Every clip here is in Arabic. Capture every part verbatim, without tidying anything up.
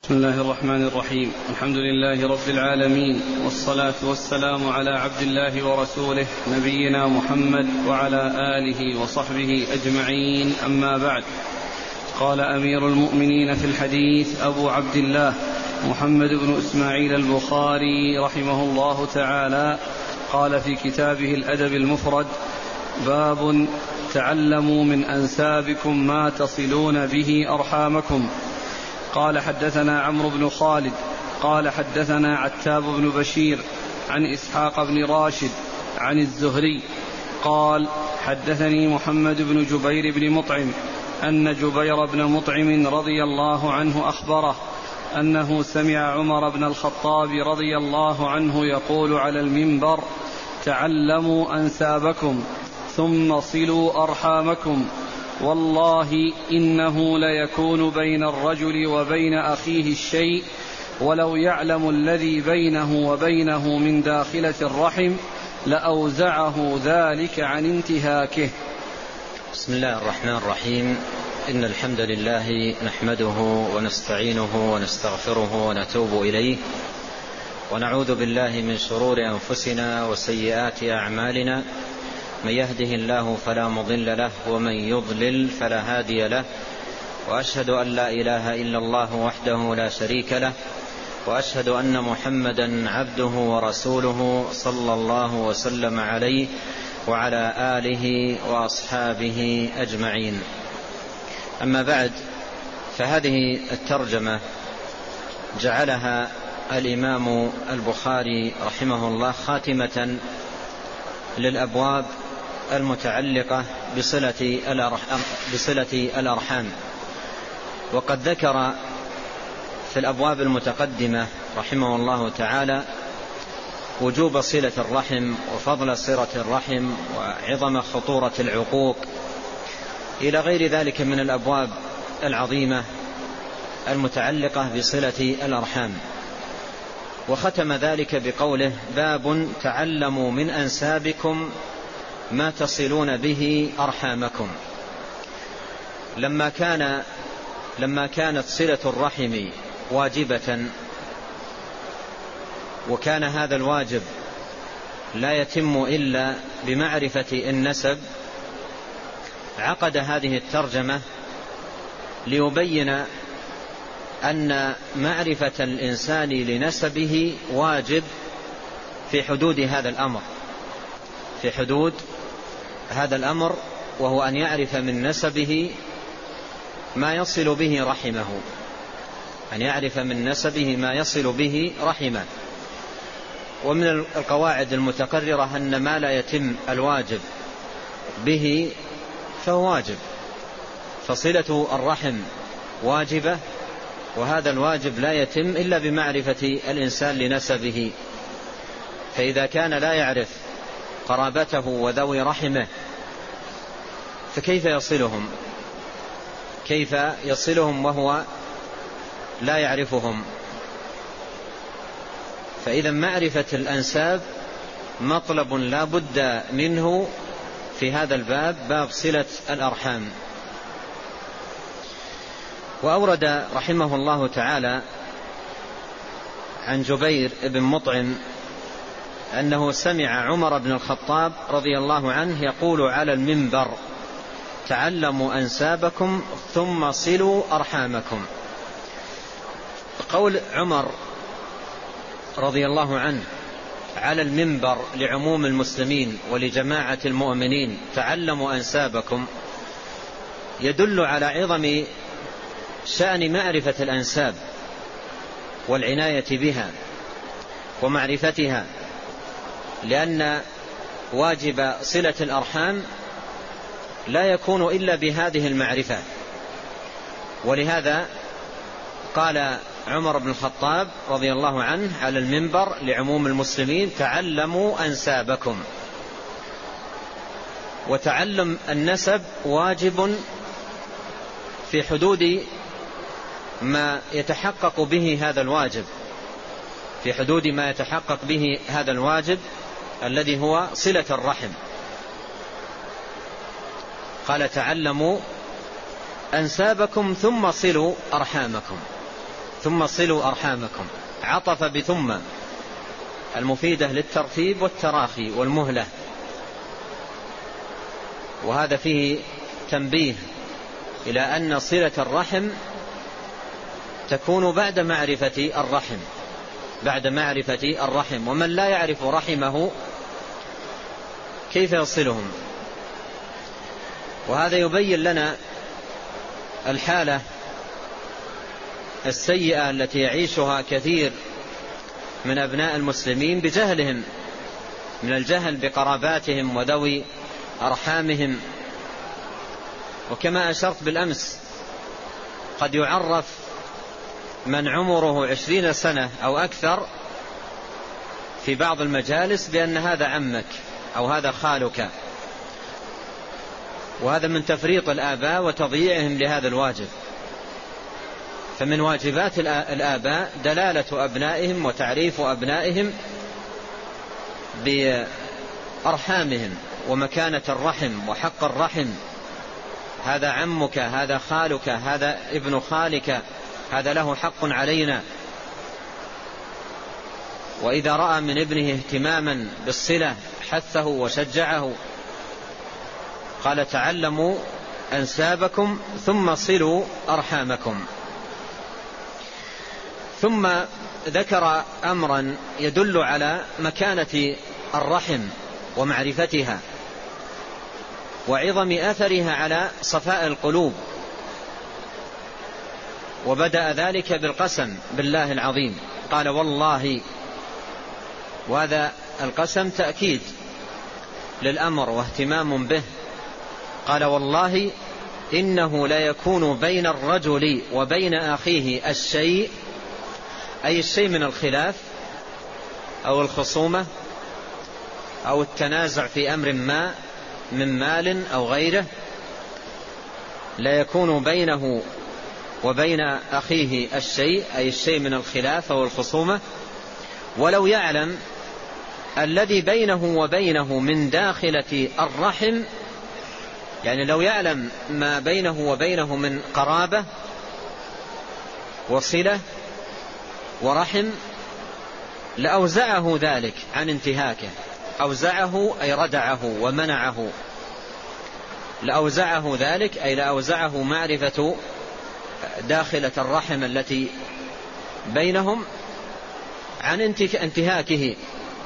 بسم الله الرحمن الرحيم. الحمد لله رب العالمين، والصلاة والسلام على عبد الله ورسوله نبينا محمد وعلى آله وصحبه أجمعين، أما بعد. قال أمير المؤمنين في الحديث أبو عبد الله محمد بن إسماعيل البخاري رحمه الله تعالى، قال في كتابه الأدب المفرد: باب تعلموا من أنسابكم ما تصلون به أرحامكم. قال حدثنا عمرو بن خالد قال حدثنا عتاب بن بشير عن إسحاق بن راشد عن الزهري قال حدثني محمد بن جبير بن مطعم أن جبير بن مطعم رضي الله عنه أخبره أنه سمع عمر بن الخطاب رضي الله عنه يقول على المنبر: تعلموا أنسابكم ثم صلوا أرحامكم، والله إنه ليكون بين الرجل وبين أخيه الشيء، ولو يعلم الذي بينه وبينه من داخلة الرحم لأوزعه ذلك عن انتهاكه. بسم الله الرحمن الرحيم. إن الحمد لله نحمده ونستعينه ونستغفره ونتوب إليه، ونعوذ بالله من شرور أنفسنا وسيئات أعمالنا. من يهده الله فلا مضل له، ومن يضلل فلا هادي له، وأشهد أن لا إله إلا الله وحده لا شريك له، وأشهد أن محمدا عبده ورسوله صلى الله وسلم عليه وعلى آله وأصحابه أجمعين. أما بعد، فهذه الترجمة جعلها الإمام البخاري رحمه الله خاتمة للأبواب المتعلقة بصلة الأرحام, بصلة الأرحام. وقد ذكر في الأبواب المتقدمة رحمه الله تعالى وجوب صلة الرحم وفضل صلة الرحم وعظم خطورة العقوق إلى غير ذلك من الأبواب العظيمة المتعلقة بصلة الأرحام، وختم ذلك بقوله: باب تعلموا من أنسابكم ما تصلون به أرحامكم. لما كان لما كانت صلة الرحم واجبة، وكان هذا الواجب لا يتم إلا بمعرفة النسب، عقد هذه الترجمة ليبين أن معرفة الإنسان لنسبه واجب في حدود هذا الأمر في حدود هذا الأمر وهو أن يعرف من نسبه ما يصل به رحمه أن يعرف من نسبه ما يصل به رحمه. ومن القواعد المتقررة أن ما لا يتم الواجب به فهو واجب، فصلة الرحم واجبة، وهذا الواجب لا يتم إلا بمعرفة الإنسان لنسبه. فإذا كان لا يعرف قرابته وذوي رحمه فكيف يصلهم كيف يصلهم وهو لا يعرفهم؟ فإذا معرفة الأنساب مطلب لا بد منه في هذا الباب، باب صلة الأرحام. وأورد رحمه الله تعالى عن جبير بن مطعم أنه سمع عمر بن الخطاب رضي الله عنه يقول على المنبر: تعلموا أنسابكم ثم صلوا أرحامكم. قول عمر رضي الله عنه على المنبر لعموم المسلمين ولجماعة المؤمنين: تعلموا أنسابكم، يدل على عظم شأن معرفة الأنساب والعناية بها ومعرفتها، لأن واجب صلة الأرحام لا يكون إلا بهذه المعرفة. ولهذا قال عمر بن الخطاب رضي الله عنه على المنبر لعموم المسلمين: تعلموا أنسابكم. وتعلم النسب واجب في حدود ما يتحقق به هذا الواجب في حدود ما يتحقق به هذا الواجب الذي هو صلة الرحم. قال: تعلموا أنسابكم ثم صلوا أرحامكم. ثم صلوا أرحامكم، عطف بثم المفيدة للترتيب والتراخي والمهلة. وهذا فيه تنبيه إلى أن صلة الرحم تكون بعد معرفة الرحم بعد معرفة الرحم ومن لا يعرف رحمه كيف يصلهم. وهذا يبين لنا الحالة السيئة التي يعيشها كثير من أبناء المسلمين بجهلهم، من الجهل بقراباتهم وذوي أرحامهم. وكما أشرت بالأمس، قد يعرف من عمره عشرين سنة أو أكثر في بعض المجالس بأن هذا عمك أو هذا خالك، وهذا من تفريط الآباء وتضييعهم لهذا الواجب. فمن واجبات الآباء دلالة أبنائهم وتعريف أبنائهم بأرحامهم ومكانة الرحم وحق الرحم. هذا عمك، هذا خالك، هذا ابن خالك، هذا له حق علينا. وإذا رأى من ابنه اهتماما بالصلة حثه وشجعه. قال: تعلموا أنسابكم ثم صلوا أرحامكم. ثم ذكر أمرا يدل على مكانة الرحم ومعرفتها وعظم أثرها على صفاء القلوب، وبدأ ذلك بالقسم بالله العظيم. قال: والله. وهذا القسم تأكيد للأمر واهتمام به. قال: والله إنه لا يكون بين الرجل وبين أخيه الشيء، أي الشيء من الخلاف أو الخصومة أو التنازع في أمر ما من مال أو غيره، لا يكون بينه وبين أخيه الشيء، أي الشيء من الخلاف أو الخصومة، ولو يعلم الذي بينه وبينه من داخلة الرحم، يعني لو يعلم ما بينه وبينه من قرابة وصلة ورحم لأوزعه ذلك عن انتهاكه. أوزعه أي ردعه ومنعه. لأوزعه ذلك أي لأوزعه معرفة داخلة الرحم التي بينهم عن انتهاكه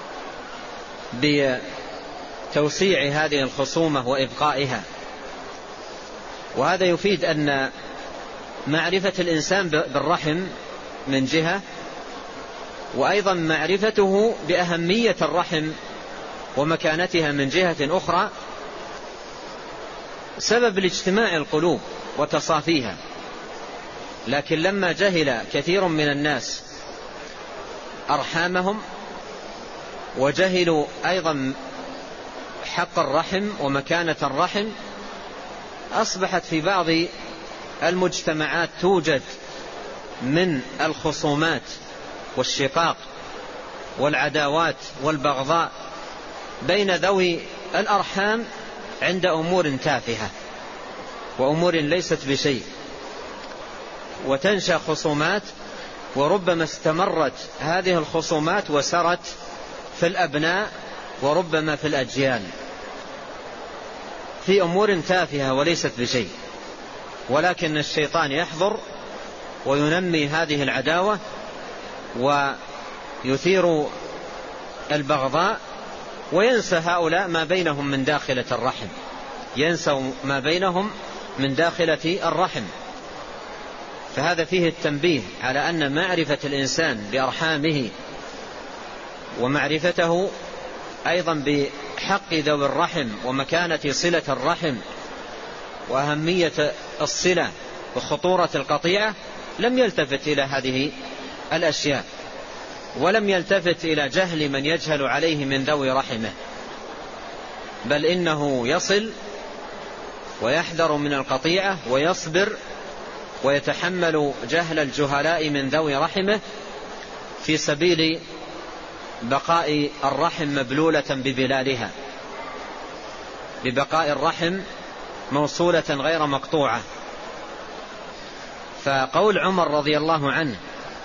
بتوسيع هذه الخصومة وإبقائها. وهذا يفيد أن معرفة الإنسان بالرحم من جهة، وأيضا معرفته بأهمية الرحم ومكانتها من جهة أخرى سبب لاجتماع القلوب وتصافيها. لكن لما جهل كثير من الناس أرحامهم وجهلوا أيضا حق الرحم ومكانة الرحم، أصبحت في بعض المجتمعات توجد من الخصومات والشقاق والعداوات والبغضاء بين ذوي الأرحام عند أمور تافهة وأمور ليست بشيء، وتنشأ خصومات، وربما استمرت هذه الخصومات وسرت في الأبناء وربما في الأجيال في أمور تافهة وليست بشيء. ولكن الشيطان يحضر وينمي هذه العداوة ويثير البغضاء، وينسى هؤلاء ما بينهم من داخلة الرحم، ينسى ما بينهم من داخلة الرحم. فهذا فيه التنبيه على أن معرفة الإنسان بأرحامه ومعرفته أيضا بحق ذوي الرحم ومكانة صلة الرحم وأهمية الصلة وخطورة القطيعة لم يلتفت إلى هذه الأشياء، ولم يلتفت إلى جهل من يجهل عليه من ذوي رحمه، بل إنه يصل ويحذر من القطيعة ويصبر ويتحمل جهل الجهلاء من ذوي رحمه في سبيل بقاء الرحم مبلولة ببلالها، ببقاء الرحم موصولة غير مقطوعة. فقول عمر رضي الله عنه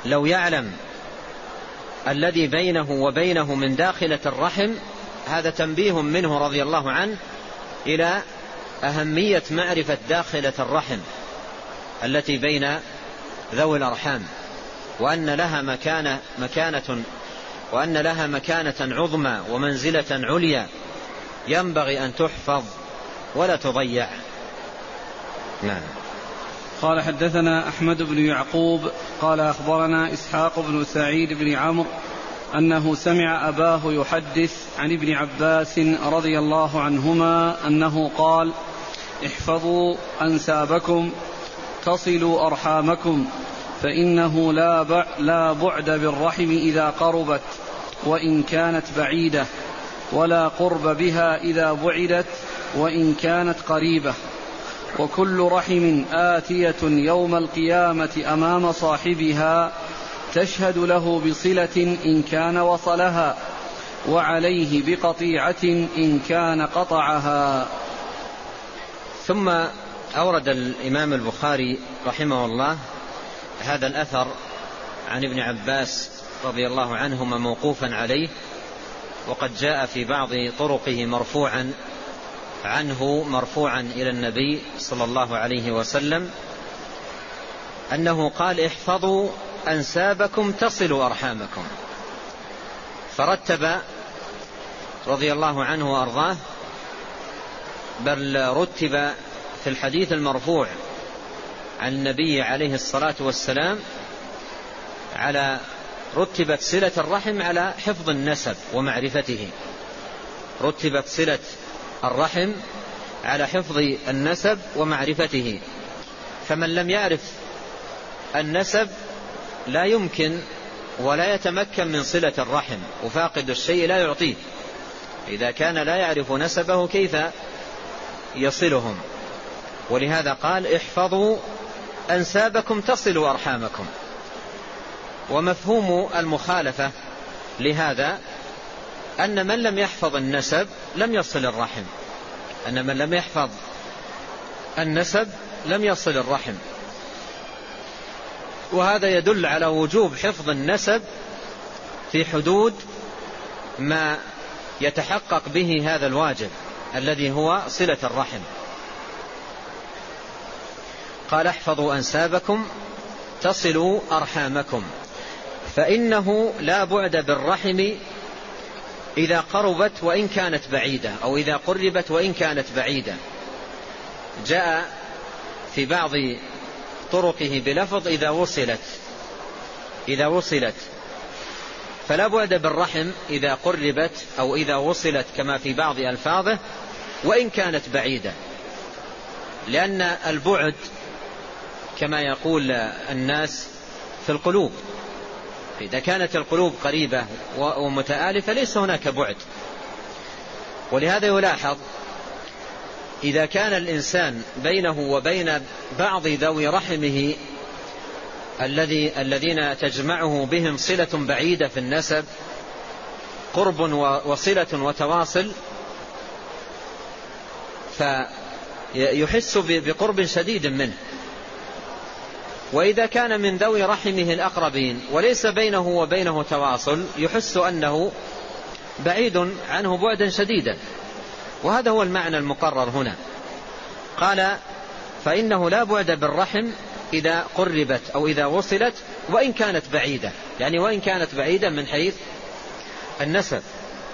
لو يعلم الذي بينه وبينه من داخلة الرحم. هذا تنبيه منه رضي الله عنه إلى أهمية معرفة داخلة الرحم التي بين ذوي الأرحام، وأن لها مكانة مكانة وأن لها مكانة عظمى ومنزلة عليا ينبغي أن تحفظ ولا تضيع. نعم. قال حدثنا أحمد بن يعقوب قال أخبرنا إسحاق بن سعيد بن عمرو أنه سمع أباه يحدث عن ابن عباس رضي الله عنهما أنه قال: احفظوا أنسابكم تصلوا أرحامكم، فإنه لا بعد بالرحم إذا قربت وإن كانت بعيدة، ولا قرب بها إذا بعدت وإن كانت قريبة، وكل رحم آتية يوم القيامة أمام صاحبها تشهد له بصلة إن كان وصلها، وعليه بقطيعة إن كان قطعها. ثم أورد الإمام البخاري رحمه الله هذا الأثر عن ابن عباس رضي الله عنهما موقوفا عليه، وقد جاء في بعض طرقه مرفوعا عنه مرفوعا إلى النبي صلى الله عليه وسلم أنه قال: احفظوا أنسابكم تصلوا أرحامكم. فرتب رضي الله عنه وأرضاه، بل رتب في الحديث المرفوع عن النبي عليه الصلاة والسلام على رتبت صلة الرحم على حفظ النسب ومعرفته. رتبت صلة الرحم على حفظ النسب ومعرفته، فمن لم يعرف النسب لا يمكن ولا يتمكن من صلة الرحم، وفاقد الشيء لا يعطيه. إذا كان لا يعرف نسبه كيف يصلهم؟ ولهذا قال: احفظوا أنسابكم تصلوا أرحامكم. ومفهوم المخالفة لهذا أن من لم يحفظ النسب لم يصل الرحم، أن من لم يحفظ النسب لم يصل الرحم. وهذا يدل على وجوب حفظ النسب في حدود ما يتحقق به هذا الواجب الذي هو صلة الرحم. قال: احفظوا أنسابكم تصلوا أرحامكم، فإنه لا بعد بالرحم إذا قربت وإن كانت بعيدة، أو إذا قربت وإن كانت بعيدة. جاء في بعض طرقه بلفظ إذا وصلت إذا وصلت فلا بعد بالرحم إذا قربت أو إذا وصلت، كما في بعض ألفاظه وإن كانت بعيدة، لأن البعد كما يقول الناس في القلوب. إذا كانت القلوب قريبة ومتآلفة ليس هناك بعد. ولهذا يلاحظ إذا كان الإنسان بينه وبين بعض ذوي رحمه الذي الذين تجمعه بهم صلة بعيدة في النسب، قرب وصلة وتواصل، فيحس بقرب شديد منه. وإذا كان من ذوي رحمه الأقربين وليس بينه وبينه تواصل يحس أنه بعيد عنه بعدا شديدا. وهذا هو المعنى المقرر هنا. قال: فإنه لا بعد بالرحم إذا قربت أو إذا وصلت وإن كانت بعيدة، يعني وإن كانت بعيدة من حيث النسب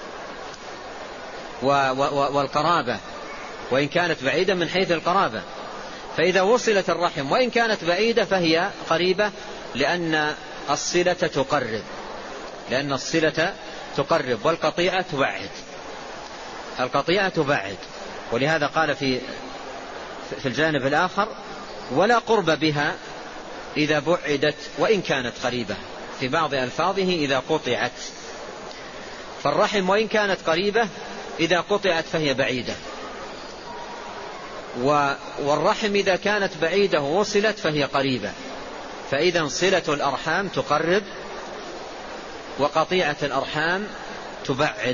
والقرابة، وإن كانت بعيدة من حيث القرابة. فإذا وصلت الرحم وإن كانت بعيدة فهي قريبة، لأن الصلة تقرب لأن الصلة تقرب والقطيعة تبعد القطيعة تبعد. ولهذا قال في في الجانب الآخر: ولا قرب بها إذا بعدت وإن كانت قريبة، في بعض ألفاظه إذا قطعت. فالرحم وإن كانت قريبة إذا قطعت فهي بعيدة، والرحم إذا كانت بعيدة ووصلت فهي قريبة. فإذا صلة الأرحام تقرب وقطيعة الأرحام تبعد.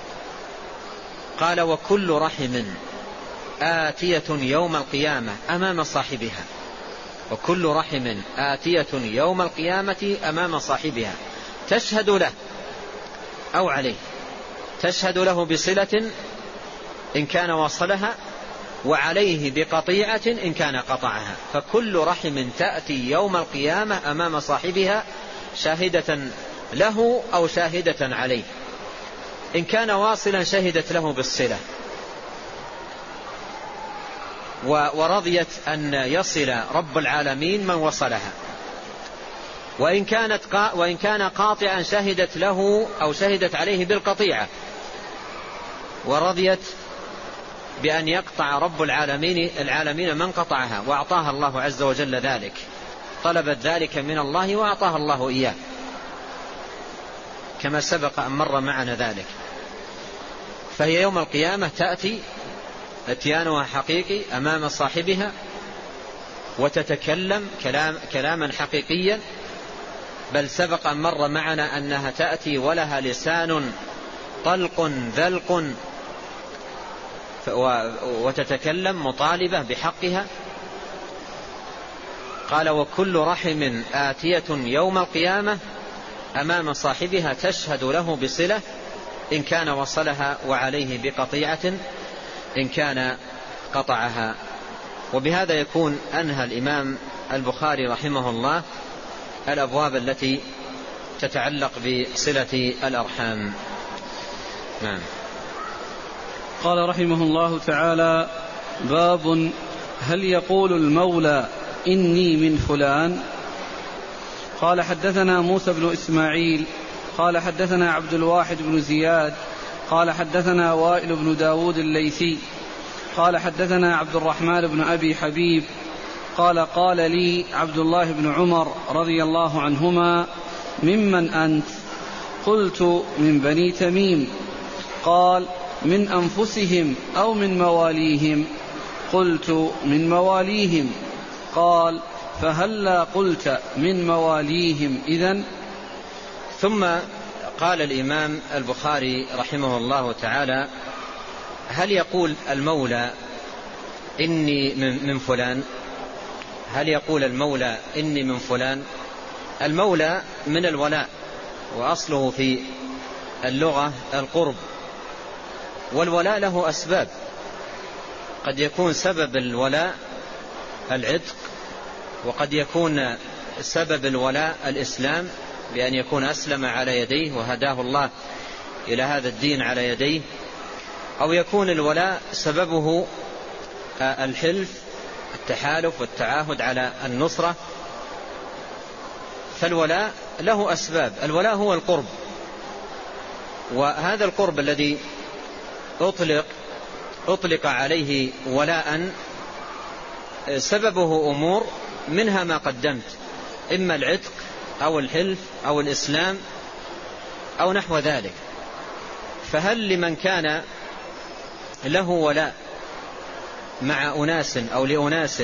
قال: وكل رحم آتية يوم القيامة أمام صاحبها. وكل رحم آتية يوم القيامة أمام صاحبها تشهد له أو عليه، تشهد له بصلة إن كان وصلها، وعليه بقطيعة إن كان قطعها. فكل رحم تأتي يوم القيامة أمام صاحبها شاهدة له أو شاهدة عليه. إن كان واصلا شهدت له بالصلة ورضيت أن يصل رب العالمين من وصلها، وإن كانت قا وإن كان قاطعا شهدت له أو شهدت عليه بالقطيعة ورضيت بأن يقطع رب العالمين العالمين من قطعها، وأعطاها الله عز وجل ذلك، طلبت ذلك من الله وأعطاها الله إياه، كما سبق أن مر معنا ذلك. فهي يوم القيامة تأتي اتيانها حقيقي أمام صاحبها وتتكلم كلام كلاما حقيقيا، بل سبق أن مر معنا أنها تأتي ولها لسان طلق ذلق وتتكلم مطالبة بحقها. قال وكل رحم آتية يوم القيامة أمام صاحبها تشهد له بصلة إن كان وصلها، وعليه بقطيعة إن كان قطعها. وبهذا يكون أنهى الإمام البخاري رحمه الله الأبواب التي تتعلق بصلة الأرحام. نعم. قال رحمه الله تعالى: باب هل يقول المولى إني من فلان؟ قال حدثنا موسى بن إسماعيل قال حدثنا عبد الواحد بن زياد قال حدثنا وائل بن داود الليثي قال حدثنا عبد الرحمن بن أبي حبيب قال قال لي عبد الله بن عمر رضي الله عنهما: ممن أنت؟ قلت: من بني تميم. قال: من أنفسهم أو من مواليهم؟ قلت: من مواليهم. قال: فهلا قلت من مواليهم إذن؟ ثم قال الإمام البخاري رحمه الله تعالى: هل يقول المولى إني من فلان؟ هل يقول المولى إني من فلان؟ المولى من الولاء، وأصله في اللغة القرب، والولاء له أسباب. قد يكون سبب الولاء العتق، وقد يكون سبب الولاء الإسلام بأن يكون أسلم على يديه وهداه الله إلى هذا الدين على يديه، أو يكون الولاء سببه الحلف، التحالف والتعاهد على النصرة. فالولاء له أسباب. الولاء هو القرب، وهذا القرب الذي أطلق أطلق عليه ولاء سببه أمور، منها ما قدمت، إما العتق أو الحلف أو الإسلام أو نحو ذلك. فهل لمن كان له ولاء مع أناس أو لأناس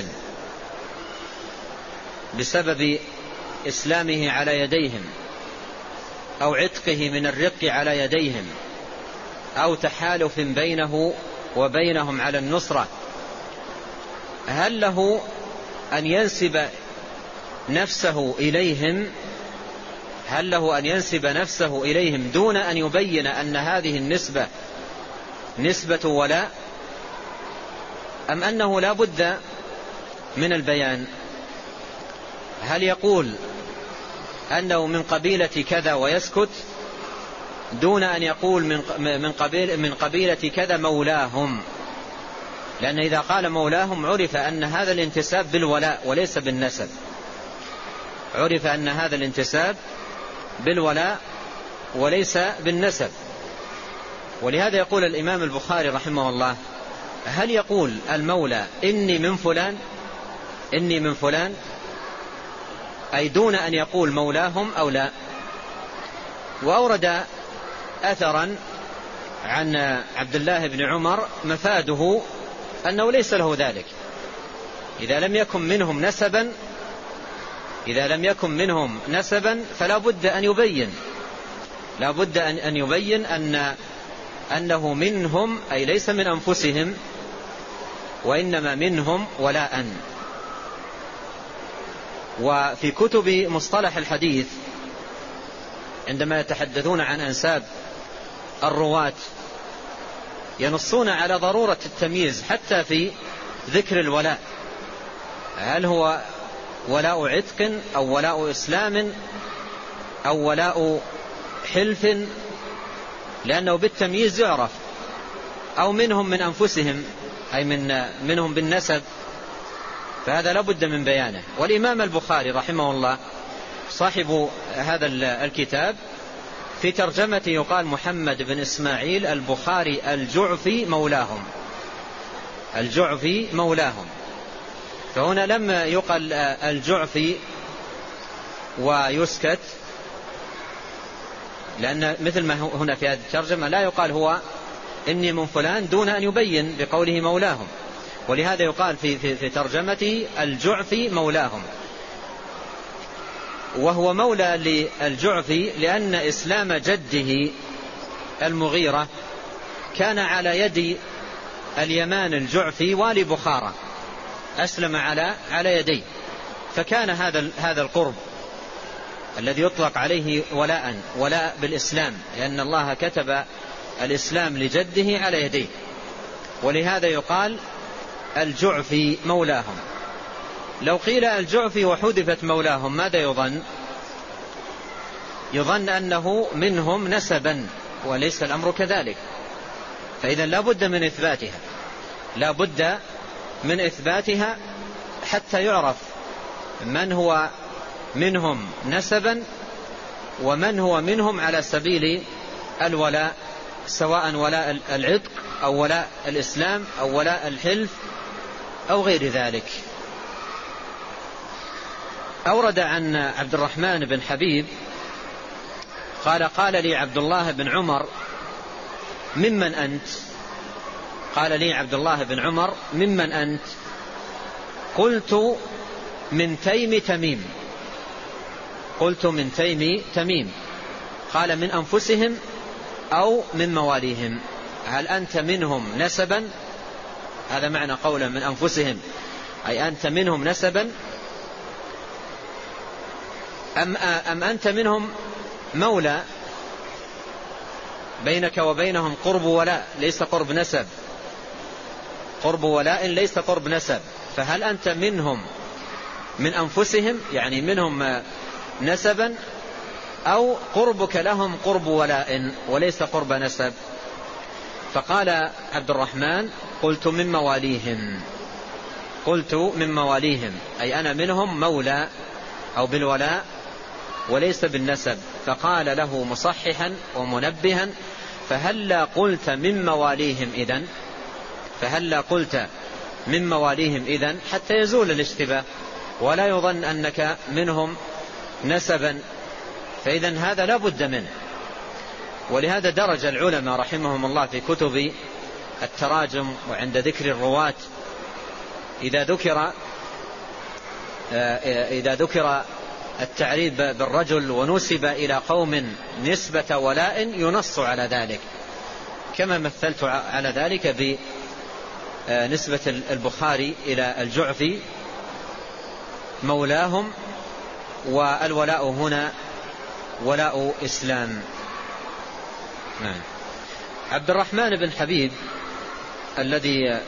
بسبب إسلامه على يديهم، أو عتقه من الرق على يديهم، أو تحالف بينه وبينهم على النصرة، هل له أن ينسب نفسه إليهم هل له أن ينسب نفسه إليهم دون أن يبين أن هذه النسبة نسبة ولاء، أم أنه لا بد من البيان؟ هل يقول أنه من قبيلة كذا ويسكت دون أن يقول من قبيل من قبيلة كذا مولاهم؟ لأن إذا قال مولاهم عرف أن هذا الانتساب بالولاء وليس بالنسب، عرف أن هذا الانتساب بالولاء وليس بالنسب. ولهذا يقول الإمام البخاري رحمه الله: هل يقول المولى إني من فلان؟ إني من فلان أي دون أن يقول مولاهم أو لا. وأورد أثرا عن عبد الله بن عمر مفاده أنه ليس له ذلك. إذا لم يكن منهم نسبا إذا لم يكن منهم نسبا فلا بد أن يبين لا بد أن يبين أن أنه منهم، أي ليس من أنفسهم، وإنما منهم ولاء. وفي كتب مصطلح الحديث عندما يتحدثون عن أنساب الرواة ينصون على ضرورة التمييز حتى في ذكر الولاء، هل هو ولاء عتق أو ولاء إسلام أو ولاء حلف، لأنه بالتمييز يعرف، أو منهم من أنفسهم أي من منهم بالنسب، فهذا لابد من بيانه. والإمام البخاري رحمه الله صاحب هذا الكتاب في ترجمته يقال محمد بن إسماعيل البخاري الجعفي مولاهم، الجعفي مولاهم، فهنا لم يقل الجعفي ويسكت، لأن مثل ما هنا في هذه الترجمة لا يقال هو إني من فلان دون أن يبين بقوله مولاهم، ولهذا يقال في, في, في ترجمته الجعفي مولاهم، وهو مولى للجعفي لأن إسلام جده المغيرة كان على يد اليمان الجعفي والي بخارى، أسلم على على يديه، فكان هذا هذا القرب الذي يطلق عليه ولاء ولاء بالإسلام، لأن الله كتب الإسلام لجده على يديه، ولهذا يقال الجعفي مولاهم. لو قيل الجعفي وحذفت مولاهم ماذا يظن؟ يظن أنه منهم نسبا، وليس الأمر كذلك، فإذا لا بد من إثباتها، لا بد من إثباتها حتى يعرف من هو منهم نسبا ومن هو منهم على سبيل الولاء، سواء ولاء العتق أو ولاء الإسلام أو ولاء الحلف أو غير ذلك. أورد عن عبد الرحمن بن حبيب قال قال لي عبد الله بن عمر ممن أنت؟ قال لي عبد الله بن عمر ممن أنت؟ قلت من تيم تميم. قلت من تيم تميم. قال من أنفسهم أو من مواليهم؟ هل أنت منهم نسبا؟ هذا معنى قولا من أنفسهم، أي أنت منهم نسبا، أم, أم أنت منهم مولى بينك وبينهم قرب ولاء ليس قرب نسب، قرب ولاء ليس قرب نسب، فهل أنت منهم من أنفسهم يعني منهم نسبا، أو قربك لهم قرب ولاء وليس قرب نسب؟ فقال عبد الرحمن قلت من مواليهم. قلت من مواليهم أي أنا منهم مولى أو بالولاء وليس بالنسب. فقال له مصححا ومنبها فهلا قلت من مواليهم إذن، فهلا قلت من مواليهم إذن، حتى يزول الاشتباه ولا يظن أنك منهم نسبا، فإذن هذا لا بد منه. ولهذا درج العلماء رحمهم الله في كتب التراجم وعند ذكر الرواة إذا ذكر إذا ذكر التعريف بالرجل ونسب إلى قوم نسبة ولاء ينص على ذلك، كما مثلت على ذلك بنسبة البخاري إلى الجعفي مولاهم، والولاء هنا ولاء إسلام. نعم. عبد الرحمن بن حبيب الذي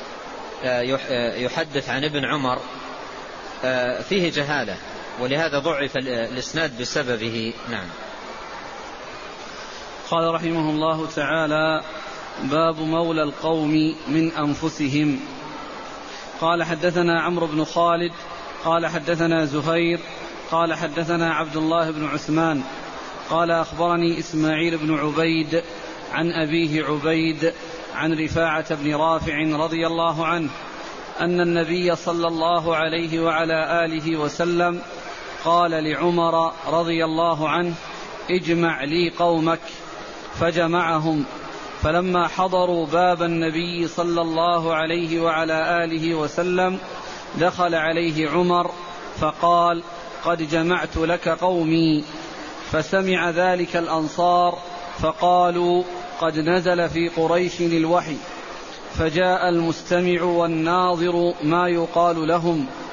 يحدث عن ابن عمر فيه جهالة، ولهذا ضعف الإسناد بسببه. نعم. قال رحمه الله تعالى: باب مولى القوم من أنفسهم. قال حدثنا عمرو بن خالد قال حدثنا زهير قال حدثنا عبد الله بن عثمان قال أخبرني إسماعيل بن عبيد عن أبيه عبيد عن رفاعة بن رافع رضي الله عنه أن النبي صلى الله عليه وعلى آله وسلم قال لعمر رضي الله عنه: اجمع لي قومك. فجمعهم، فلما حضروا باب النبي صلى الله عليه وعلى آله وسلم دخل عليه عمر فقال: قد جمعت لك قومي. فسمع ذلك الأنصار فقالوا: قد نزل في قريش الوحي. فجاء المستمع والناظر ما يقال لهم،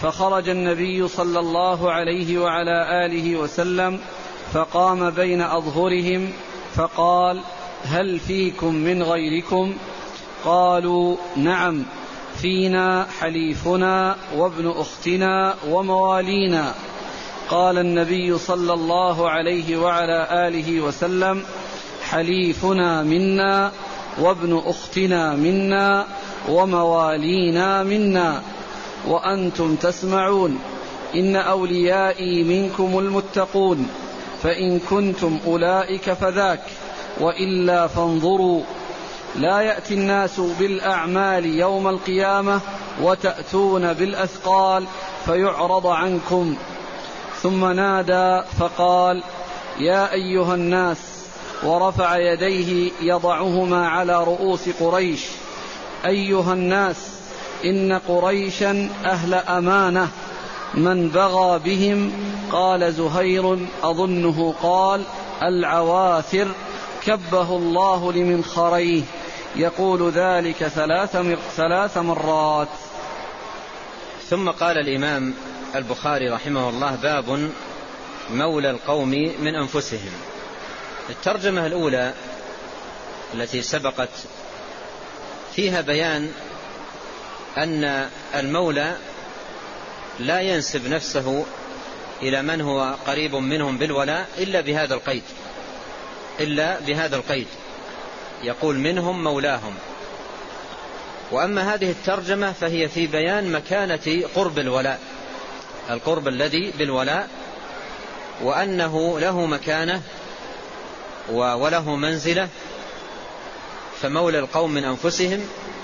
فخرج النبي صلى الله عليه وعلى آله وسلم فقام بين أظهرهم فقال: هل فيكم من غيركم؟ قالوا: نعم، فينا حليفنا وابن أختنا وموالينا. قال النبي صلى الله عليه وعلى آله وسلم: حليفنا منا وابن أختنا منا وموالينا منا، وأنتم تسمعون، إن أوليائي منكم المتقون، فإن كنتم أولئك فذاك، وإلا فانظروا، لا يأتي الناس بالأعمال يوم القيامة وتأتون بالأثقال فيعرض عنكم. ثم نادى فقال: يا أيها الناس، ورفع يديه يضعهما على رؤوس قريش: أيها الناس، إن قريشا أهل أمانة، من بغى بهم؟ قال زهير أظنه قال: العواثر، كبه الله لمنخريه، يقول ذلك ثلاث مرات. ثم قال الإمام البخاري رحمه الله: باب مولى القوم من أنفسهم. الترجمة الأولى التي سبقت فيها بيان أن المولى لا ينسب نفسه إلى من هو قريب منهم بالولاء إلا بهذا القيد إلا بهذا القيد يقول: منهم مولاهم. وأما هذه الترجمة فهي في بيان مكانة قرب الولاء، القرب الذي بالولاء، وأنه له مكانة وله منزلة، فمولى القوم من أنفسهم.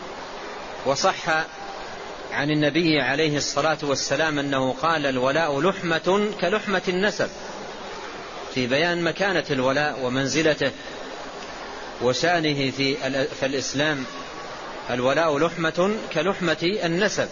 وصح عن النبي عليه الصلاة والسلام أنه قال: الولاء لحمة كلحمة النسب، في بيان مكانة الولاء ومنزلته وشأنه في الإسلام. الولاء لحمة كلحمة النسب.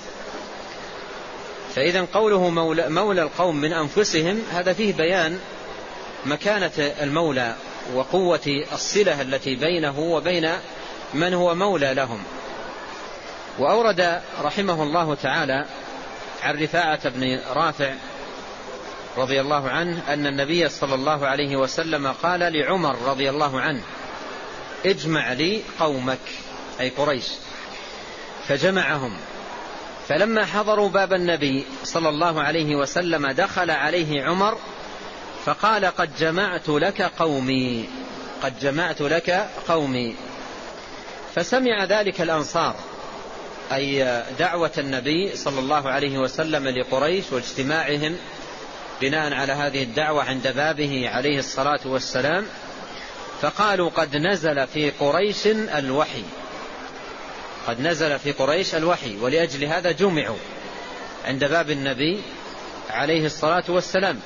فإذا قوله مولى, مولى القوم من أنفسهم هذا فيه بيان مكانة المولى وقوة الصلة التي بينه وبين من هو مولى لهم. وأورد رحمه الله تعالى عن رفاعة بن رافع رضي الله عنه أن النبي صلى الله عليه وسلم قال لعمر رضي الله عنه: اجمع لي قومك، أي قريش. فجمعهم، فلما حضروا باب النبي صلى الله عليه وسلم دخل عليه عمر فقال: قد جمعت لك قومي، قد جمعت لك قومي. فسمع ذلك الأنصار، أي دعوة النبي صلى الله عليه وسلم لقريش واجتماعهم بناء على هذه الدعوة عند بابه عليه الصلاة والسلام، فقالوا: قد نزل في قريش الوحي، قد نزل في قريش الوحي. ولأجل هذا جمعوا عند باب النبي عليه الصلاة والسلام.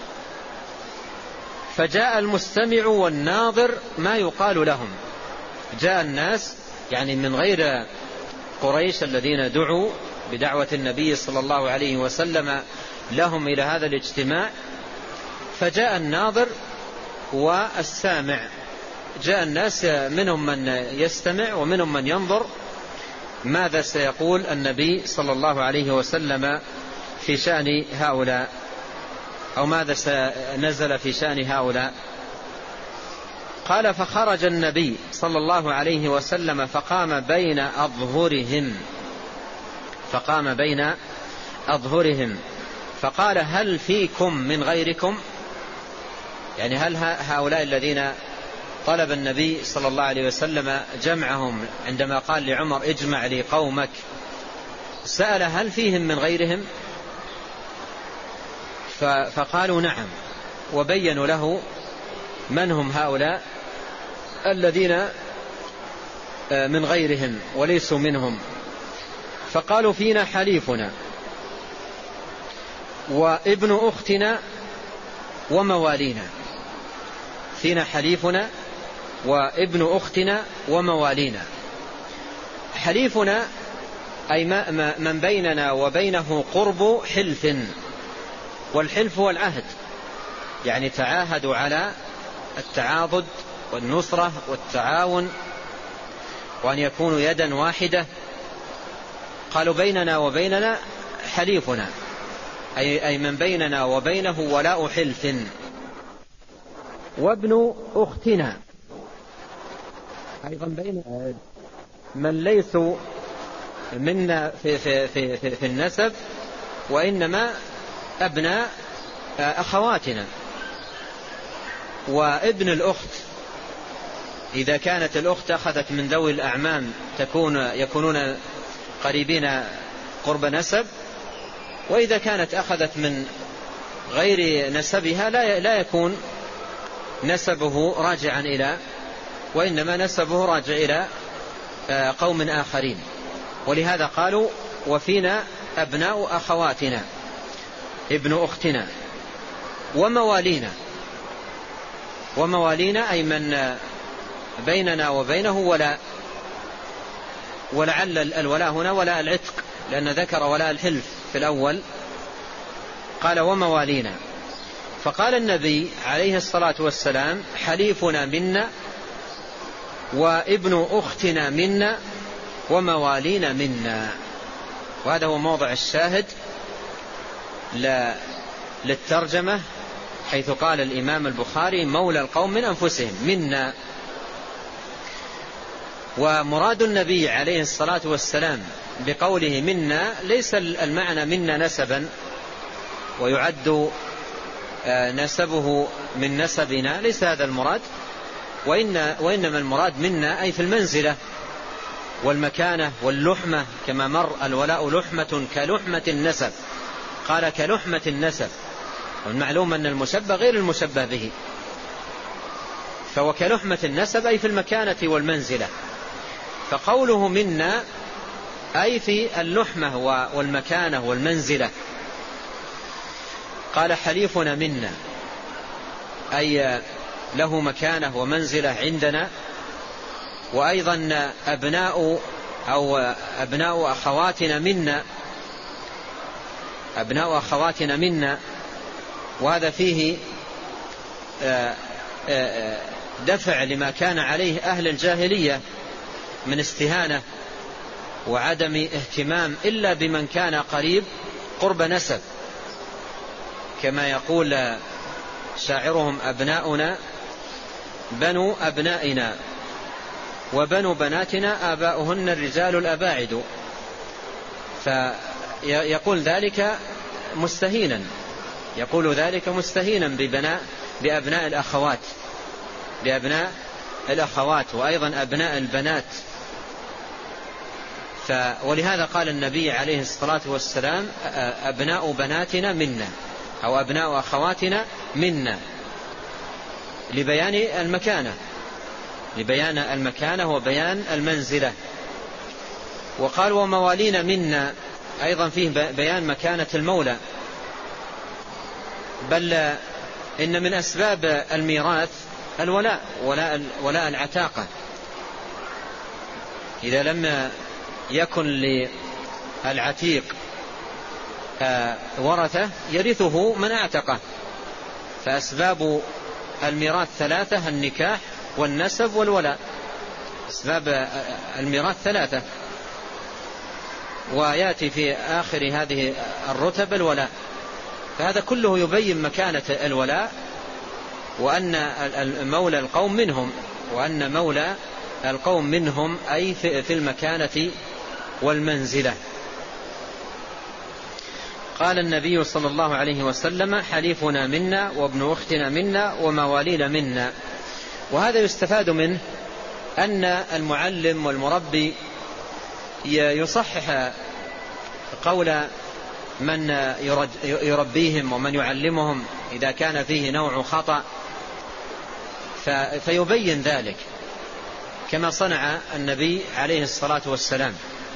فجاء المستمع والناظر ما يقال لهم، جاء الناس يعني من غير قريش الذين دعوا بدعوة النبي صلى الله عليه وسلم لهم إلى هذا الاجتماع، فجاء الناظر والسامع، جاء الناس منهم من يستمع ومنهم من ينظر ماذا سيقول النبي صلى الله عليه وسلم في شأن هؤلاء، أو ماذا سنزل في شأن هؤلاء. قال: فخرج النبي صلى الله عليه وسلم فقام بين أظهرهم، فقام بين أظهرهم فقال: هل فيكم من غيركم؟ يعني هل هؤلاء الذين طلب النبي صلى الله عليه وسلم جمعهم عندما قال لعمر: اجمع لي قومك، سأل هل فيهم من غيرهم؟ فقالوا: نعم، وبينوا له من هم هؤلاء الذين من غيرهم وليسوا منهم. فقالوا: فينا حليفنا وابن أختنا وموالينا، فينا حليفنا وابن أختنا وموالينا. حليفنا أي من بيننا وبينه قرب حلف، والحلف هو العهد، يعني تعاهدوا على التعاضد والنصرة والتعاون وأن يكونوا يدا واحدة. قالوا: بيننا وبيننا حليفنا، أي, أي من بيننا وبينه ولاء حلف. وابن أختنا أيضا بين من ليسوا منا في, في, في, في, في النسب، وإنما أبناء أخواتنا. وابن الأخت إذا كانت الأخت أخذت من ذوي الأعمام تكون يكونون قريبين قرب نسب، وإذا كانت أخذت من غير نسبها لا لا يكون نسبه راجعا إلى، وإنما نسبه راجع إلى قوم آخرين. ولهذا قالوا وفينا أبناء أخواتنا ابن أختنا وموالينا. وموالينا أي من بيننا وبينه ولا، ولعل الولاء هنا ولاء العتق، لأن ذكر ولاء الحلف في الأول. قال وموالينا، فقال النبي عليه الصلاة والسلام حليفنا منا وابن أختنا منا وموالينا منا. وهذا هو موضع الشاهد للترجمة، حيث قال الإمام البخاري مولى القوم من أنفسهم منا. ومراد النبي عليه الصلاة والسلام بقوله منا ليس المعنى منا نسبا ويعد نسبه من نسبنا، ليس هذا المراد، وإن وإنما المراد منا أي في المنزلة والمكانة واللحمة، كما مر الولاء لحمة كلحمة النسب، قال كلحمة النسب، والمعلوم أن المشبه غير المشبه به، فهو كلحمة النسب أي في المكانة والمنزلة. فقوله منا أي في اللحمة والمكانة والمنزلة. قال حليفنا منا أي له مكانة ومنزلة عندنا. وأيضا أبناء أو أبناء أخواتنا منا، أبناء أخواتنا منا، وهذا فيه دفع لما كان عليه أهل الجاهلية من استهانة وعدم اهتمام إلا بمن كان قريب قرب نسب، كما يقول شاعرهم أبناؤنا بنو أبنائنا وبنو بناتنا آباؤهن الرجال الأباعد. فيقول ذلك مستهينا، يقول ذلك مستهينا ببناء بأبناء الأخوات بأبناء الأخوات وأيضا أبناء البنات. ف ولهذا قال النبي عليه الصلاة والسلام أبناء بناتنا منا أو أبناء أخواتنا منا، لبيان المكانة لبيان المكانة وبيان المنزلة. وقال وموالينا منا أيضا فيه بيان مكانة المولى، بل إن من أسباب الميراث الولاء ولاء, ولاء العتاقة. إذا لم يكن للعتيق ورثة يرثه من اعتقه. فأسباب الميراث ثلاثة: النكاح والنسب والولاء، أسباب الميراث ثلاثة. ويأتي في آخر هذه الرتب الولاء. فهذا كله يبين مكانة الولاء، وأن مولى القوم منهم، وأن مولى القوم منهم أي في المكانة والمنزلة. قال النبي صلى الله عليه وسلم حليفنا منا وابن أختنا منا وموالينا منا. وهذا يستفاد منه أن المعلم والمربي يصحح قول من يربيهم ومن يعلمهم إذا كان فيه نوع خطأ، فيبين ذلك كما صنع النبي عليه الصلاة والسلام.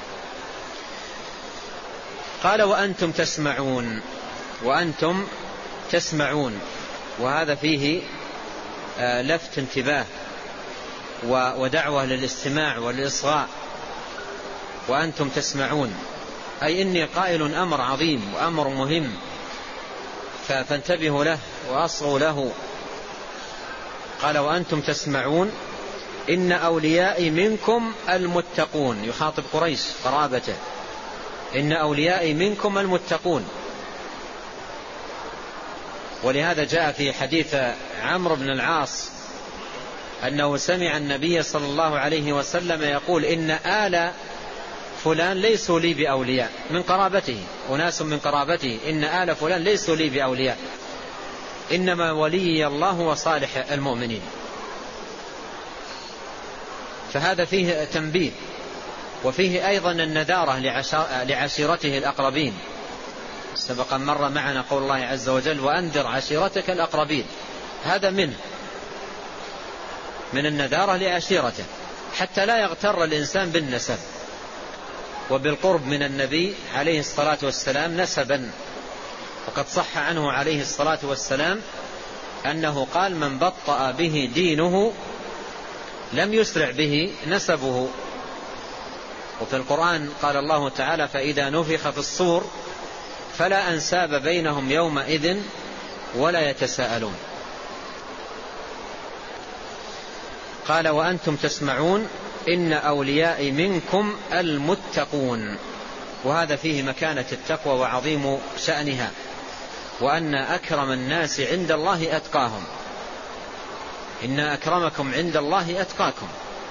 قال وأنتم تسمعون، وأنتم تسمعون، وهذا فيه لفت انتباه ودعوة للاستماع والإصغاء. وأنتم تسمعون أي إني قائل أمر عظيم وأمر مهم، فانتبهوا له وأصغوا له. قال وأنتم تسمعون إن أوليائي منكم المتقون، يخاطب قريش قرابته، إن أوليائي منكم المتقون. ولهذا جاء في حديث عمرو بن العاص أنه سمع النبي صلى الله عليه وسلم يقول إن آل فلان ليسوا لي بأولياء من قرابته، أناس من قرابته، إن آل فلان ليسوا لي بأولياء، إنما ولي الله وصالح المؤمنين. فهذا فيه تنبيه، وفيه أيضا النذارة لعشيرته الأقربين. سبق مر معنا قول الله عز وجل وأنذر عشيرتك الأقربين، هذا منه من النذارة لعشيرته، حتى لا يغتر الإنسان بالنسب وبالقرب من النبي عليه الصلاة والسلام نسبا. وقد صح عنه عليه الصلاة والسلام أنه قال من بطأ به دينه لم يسرع به نسبه. وفي القرآن قال الله تعالى فإذا نفخ في الصور فلا أنساب بينهم يومئذ ولا يتساءلون. قال وأنتم تسمعون إن أوليائي منكم المتقون، وهذا فيه مكانة التقوى وعظيم شأنها، وأن أكرم الناس عند الله أتقاهم، إن أكرمكم عند الله أتقاكم.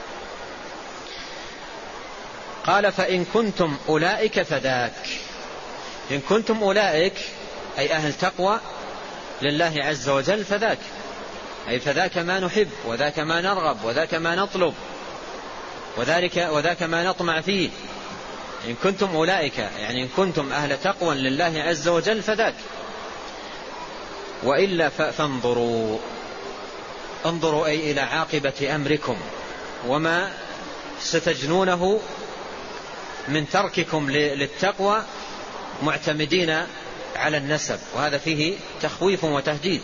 قال فإن كنتم أولئك فذاك، إن كنتم أولئك أي أهل تقوى لله عز وجل فذاك، أي فذاك ما نحب وذاك ما نرغب وذاك ما نطلب وذلك وذاك ما نطمع فيه. إن كنتم أولئك يعني إن كنتم أهل تقوى لله عز وجل فذاك، وإلا فانظروا، انظروا أي إلى عاقبة أمركم وما ستجنونه من ترككم للتقوى معتمدين على النسب. وهذا فيه تخويف وتهديد،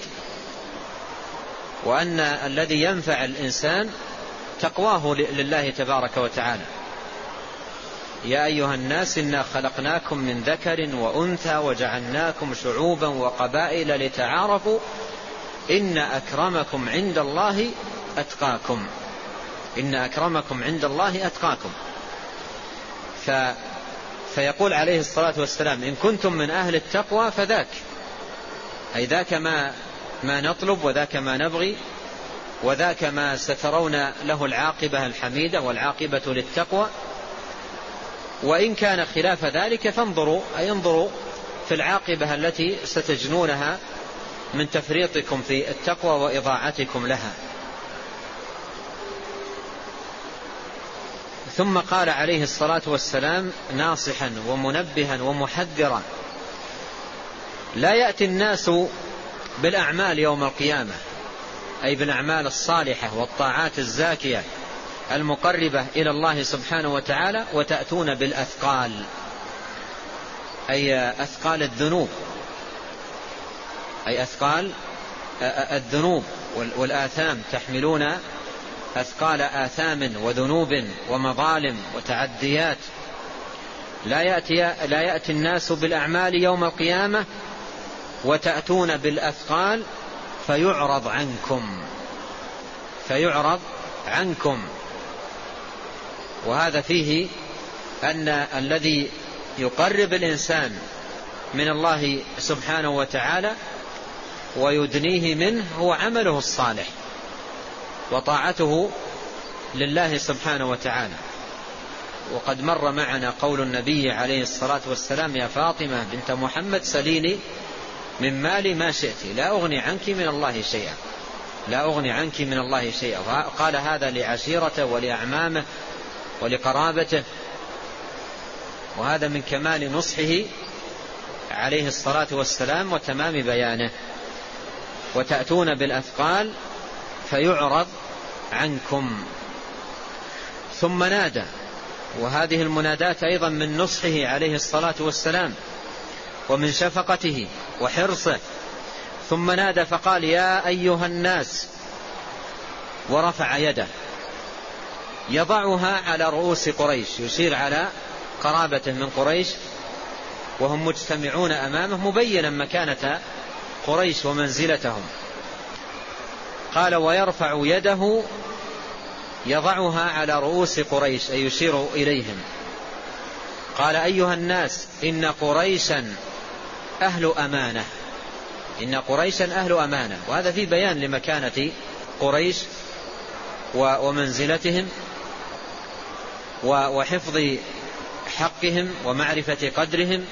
وأن الذي ينفع الإنسان تقواه لله تبارك وتعالى. يا أيها الناس إنا خلقناكم من ذكر وأنثى وجعلناكم شعوبا وقبائل لتعارفوا إن أكرمكم عند الله أتقاكم، إن أكرمكم عند الله أتقاكم. ف فيقول عليه الصلاة والسلام إن كنتم من أهل التقوى فذاك، أي ذاك ما ما نطلب وذاك ما نبغي وذاك ما سترون له العاقبة الحميدة والعاقبة للتقوى. وإن كان خلاف ذلك فانظروا، أي انظروا في العاقبة التي ستجنونها من تفريطكم في التقوى وإضاعتكم لها. ثم قال عليه الصلاة والسلام ناصحا ومنبها ومحذرا لا يأتي الناس بالأعمال يوم القيامة، أي بالأعمال الصالحة والطاعات الزاكية المقربة إلى الله سبحانه وتعالى وتأتون بالأثقال، أي أثقال الذنوب، أي أثقال الذنوب والآثام، تحملون أثقال آثام وذنوب ومظالم وتعديات. لا يأتي, لا يأتي الناس بالأعمال يوم القيامة وتأتون بالأثقال فيعرض عنكم، فيعرض عنكم. وهذا فيه أن الذي يقرب الإنسان من الله سبحانه وتعالى ويدنيه منه هو عمله الصالح وطاعته لله سبحانه وتعالى. وقد مر معنا قول النبي عليه الصلاة والسلام يا فاطمة بنت محمد سليني من مالي ما شئت لا أغني عنك من الله شيئا، لا أغني عنك من الله شيئا. قال هذا لعشيرته ولأعمامه ولقرابته، وهذا من كمال نصحه عليه الصلاة والسلام وتمام بيانه. وتأتون بالأثقال فيعرض عنكم. ثم نادى، وهذه المنادات أيضا من نصحه عليه الصلاة والسلام ومن شفقته وحرصه. ثم نادى فقال يا أيها الناس، ورفع يده يضعها على رؤوس قريش، يشير على قرابته من قريش وهم مجتمعون أمامه مبينا مكانة قريش ومنزلتهم. قال ويرفع يده يضعها على رؤوس قريش، أي يشير إليهم. قال أيها الناس إن قريشا أهل أمانة، إن قريشا أهل أمانة. وهذا في بيان لمكانة قريش ومنزلتهم وحفظ حقهم ومعرفة قدرهم.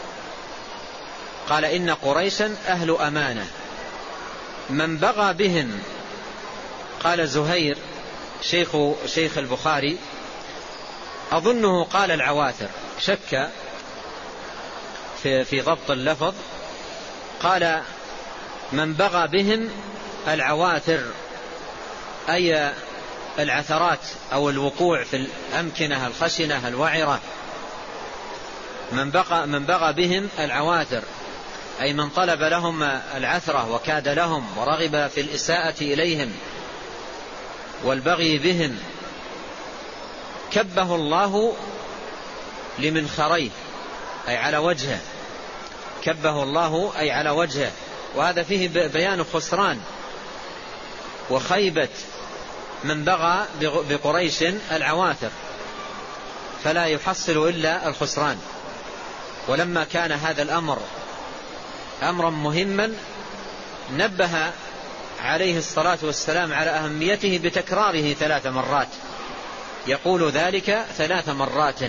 قال إن قريشا أهل أمانة من بغى بهم. قال زهير شيخ, شيخ البخاري أظنه قال العواثر، شك في, في ضبط اللفظ، قال من بغى بهم العواثر أي العثرات أو الوقوع في الأمكنة الخشنة الوعرة. من بغى, من بغى بهم العواثر أي من طلب لهم العثرة وكاد لهم ورغب في الإساءة إليهم والبغي بهم، كبه الله لمنخريه أي على وجهه، كبه الله أي على وجهه. وهذا فيه بيان خسران وخيبة من بغى بقريش العواثر، فلا يحصل إلا الخسران. ولما كان هذا الأمر أمرا مهما نبه عليه الصلاة والسلام على أهميته بتكراره ثلاث مرات، يقول ذلك ثلاث مرات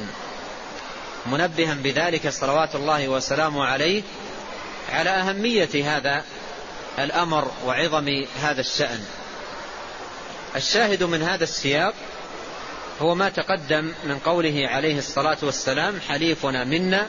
منبها بذلك صلوات الله وسلامه عليه على أهمية هذا الأمر وعظم هذا الشأن. الشاهد من هذا السياق هو ما تقدم من قوله عليه الصلاة والسلام حليفنا منا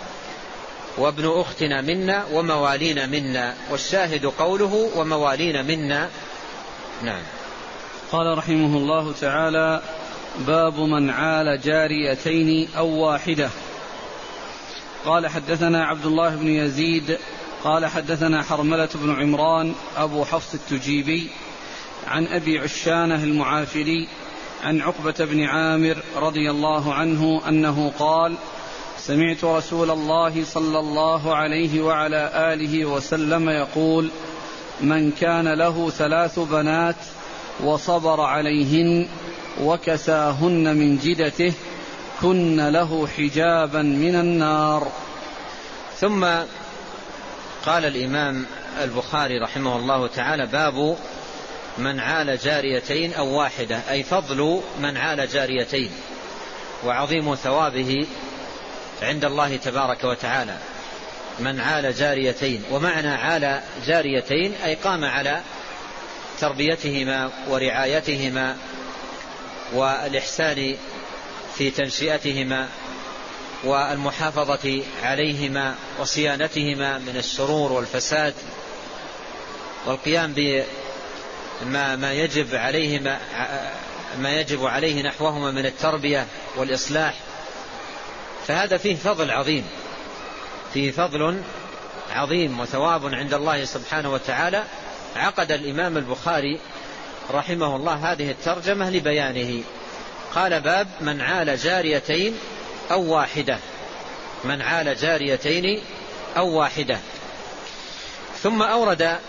وابن أختنا منا وموالينا منا، والشاهد قوله وموالينا منا. نعم. قال رحمه الله تعالى: باب من عال جاريتين أو واحدة. قال حدثنا عبد الله بن يزيد قال حدثنا حرملة بن عمران أبو حفص التجيبي عن أبي عشانة المعافري عن عقبة بن عامر رضي الله عنه أنه قال: سمعت رسول الله صلى الله عليه وعلى آله وسلم يقول: من كان له ثلاث بنات وصبر عليهن وكساهن من جدته كن له حجابا من النار. ثم قال الإمام البخاري رحمه الله تعالى: باب من عال جاريتين أو واحدة، أي فضل من عال جاريتين وعظيم ثوابه عند الله تبارك وتعالى. من عال جاريتين، ومعنى عال جاريتين أي قام على تربيتهما ورعايتهما والإحسان في تنشئتهما والمحافظة عليهما وصيانتهما من الشرور والفساد، والقيام بما ما يجب عليهما ما يجب عليه نحوهما من التربية والإصلاح. فهذا فيه فضل عظيم، فيه فضل عظيم وثواب عند الله سبحانه وتعالى. عقد الإمام البخاري رحمه الله هذه الترجمة لبيانه. قال: باب من عال جاريتين أو واحدة، من عال جاريتين أو واحدة. ثم أورد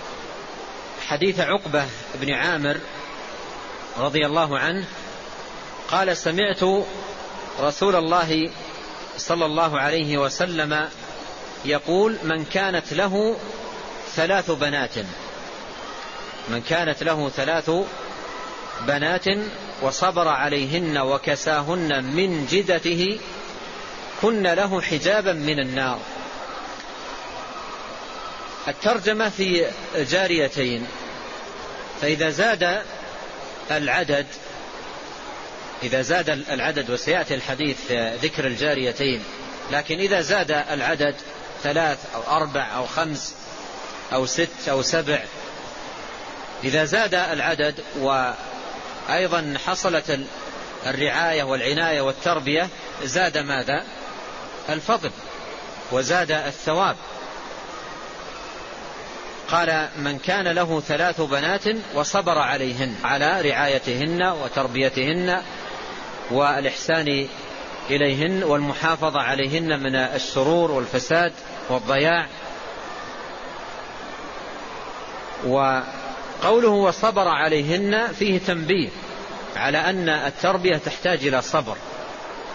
حديث عقبة بن عامر رضي الله عنه قال: سمعت رسول الله صلى الله عليه وسلم يقول: من كانت له ثلاث بنات من كانت له ثلاث بنات وصبر عليهن وكساهن من جدته كن له حجابا من النار. الترجمة في جاريتين، فإذا زاد العدد إذا زاد العدد وسيأتي الحديث ذكر الجاريتين، لكن إذا زاد العدد ثلاث أو أربع أو خمس أو ست أو سبع، إذا زاد العدد وأيضا حصلت الرعاية والعناية والتربية زاد ماذا؟ الفضل وزاد الثواب. قال: من كان له ثلاث بنات وصبر عليهن، على رعايتهن وتربيتهن والإحسان إليهن والمحافظة عليهن من الشرور والفساد والضياع. وقوله وصبر عليهن فيه تنبيه على أن التربية تحتاج إلى صبر،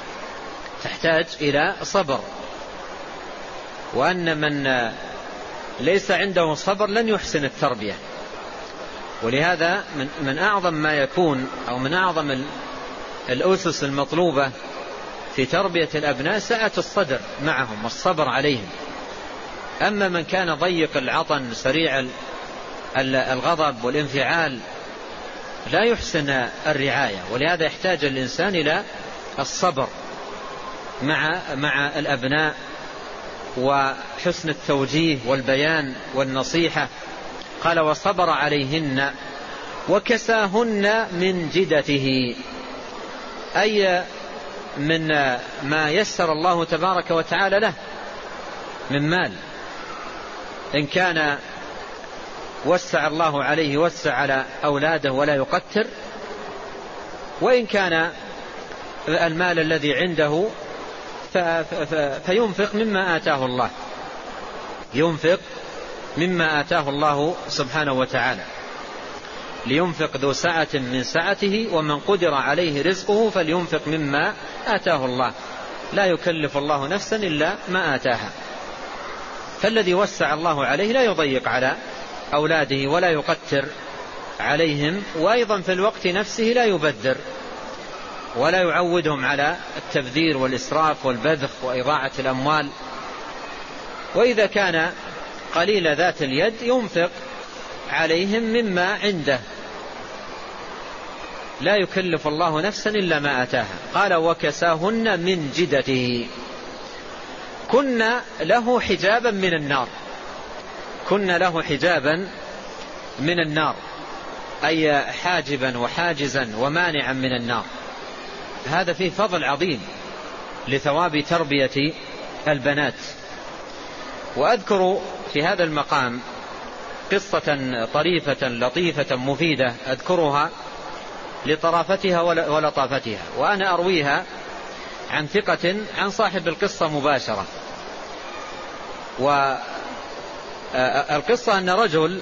تحتاج إلى صبر، وأن من ليس عنده صبر لن يحسن التربية. ولهذا من, من أعظم ما يكون أو من أعظم الأسس المطلوبة في تربية الأبناء سعة الصدر معهم والصبر عليهم. أما من كان ضيق العطن سريع الغضب والانفعال لا يحسن الرعاية. ولهذا يحتاج الإنسان إلى الصبر مع مع الأبناء وحسن التوجيه والبيان والنصيحة. قال وصبر عليهن وكساهن من جدته، أي من ما يسر الله تبارك وتعالى له من مال. إن كان وسع الله عليه وسع على أولاده ولا يقتر، وإن كان المال الذي عنده فينفق مما آتاه الله، ينفق مما آتاه الله سبحانه وتعالى. لينفق ذو سعة من سعته ومن قدر عليه رزقه فلينفق مما آتاه الله، لا يكلف الله نفسا إلا ما آتاها. فالذي وسع الله عليه لا يضيق على أولاده ولا يقتر عليهم، وأيضا في الوقت نفسه لا يبذر ولا يعودهم على التبذير والإسراف والبذخ وإضاعة الأموال. وإذا كان قليل ذات اليد ينفق عليهم مما عنده، لا يكلف الله نفسا إلا ما أتاها. قال وكساهن من جدته، كنا له حجابا من النار، كنا له حجابا من النار أي حاجبا وحاجزا ومانعا من النار. هذا فيه فضل عظيم لثواب تربية البنات. وأذكر في هذا المقام قصة طريفة لطيفة مفيدة أذكرها لطرافتها ولطافتها، وأنا أرويها عن ثقة عن صاحب القصة مباشرة. والقصة أن رجل